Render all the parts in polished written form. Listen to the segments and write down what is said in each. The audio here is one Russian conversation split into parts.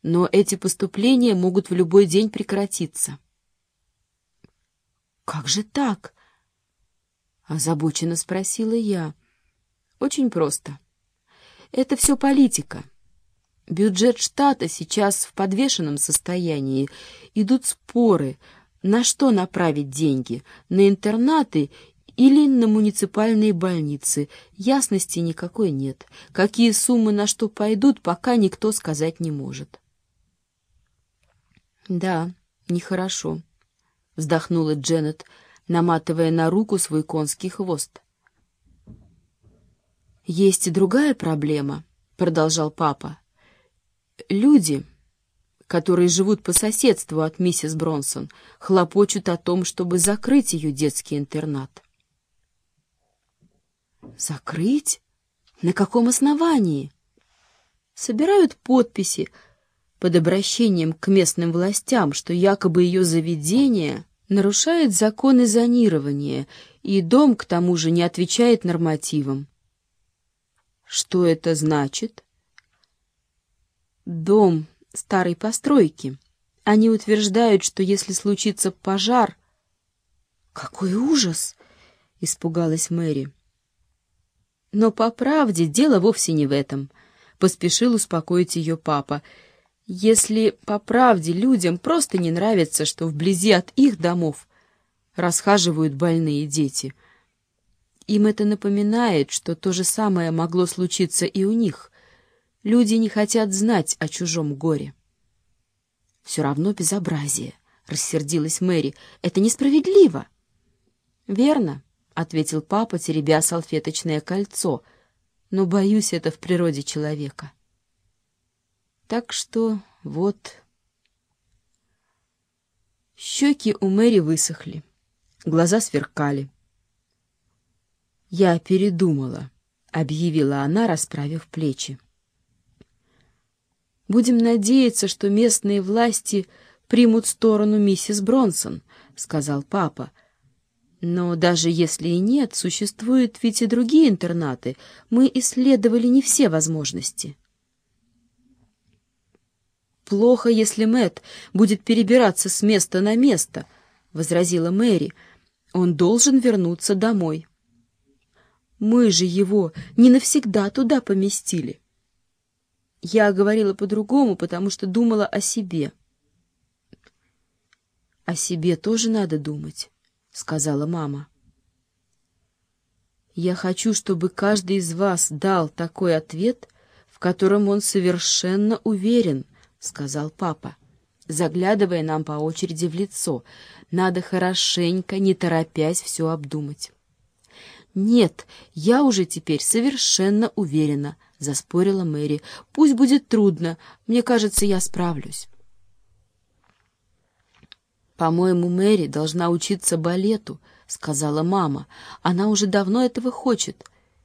но эти поступления могут в любой день прекратиться». «Как же так?» — озабоченно спросила я. «Очень просто. Это все политика. Бюджет штата сейчас в подвешенном состоянии. Идут споры, на что направить деньги, на интернаты или на муниципальные больницы. Ясности никакой нет. Какие суммы на что пойдут, пока никто сказать не может». «Да, нехорошо», — вздохнула Дженнет, наматывая на руку свой конский хвост. «Есть и другая проблема», — продолжал папа. «Люди, которые живут по соседству от миссис Бронсон, хлопочут о том, чтобы закрыть ее детский интернат». «Закрыть? На каком основании?» «Собирают подписи под обращением к местным властям, что якобы ее заведение нарушает законы зонирования, и дом, к тому же, не отвечает нормативам». «Что это значит?» «Дом старой постройки. Они утверждают, что если случится пожар...» «Какой ужас!» — испугалась Мэри. «Но по правде дело вовсе не в этом», — поспешил успокоить ее папа. «Если по правде людям просто не нравится, что вблизи от их домов расхаживают больные дети. Им это напоминает, что то же самое могло случиться и у них. Люди не хотят знать о чужом горе». «Все равно безобразие», — рассердилась Мэри. «Это несправедливо». «Верно», — ответил папа, теребя салфеточное кольцо, «но, боюсь, это в природе человека. Так что вот...» Щеки у Мэри высохли, глаза сверкали. «Я передумала», — объявила она, расправив плечи. «Будем надеяться, что местные власти примут сторону миссис Бронсон», — сказал папа. «Но даже если и нет, существуют ведь и другие интернаты. Мы исследовали не все возможности». «Плохо, если Мэтт будет перебираться с места на место», — возразила Мэри. «Он должен вернуться домой. Мы же его не навсегда туда поместили». Я говорила по-другому, потому что думала о себе. «О себе тоже надо думать», — сказала мама. «Я хочу, чтобы каждый из вас дал такой ответ, в котором он совершенно уверен», — сказал папа, заглядывая нам по очереди в лицо. «Надо хорошенько, не торопясь, все обдумать». «Нет, я уже теперь совершенно уверена», — заспорила Мэри. «Пусть будет трудно, мне кажется, я справлюсь». «По-моему, Мэри должна учиться балету», — сказала мама. «Она уже давно этого хочет.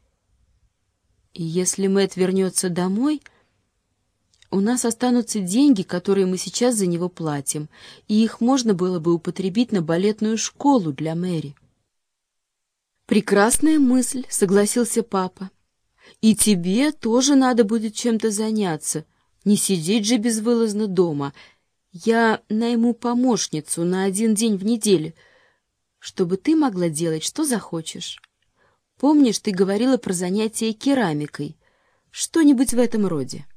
И если Мэтт вернется домой, у нас останутся деньги, которые мы сейчас за него платим, и их можно было бы употребить на балетную школу для Мэри». «Прекрасная мысль», — согласился папа. «И тебе тоже надо будет чем-то заняться, не сидеть же безвылазно дома. Я найму помощницу на 1 день в неделю, чтобы ты могла делать, что захочешь. Помнишь, ты говорила про занятия керамикой? Что-нибудь в этом роде».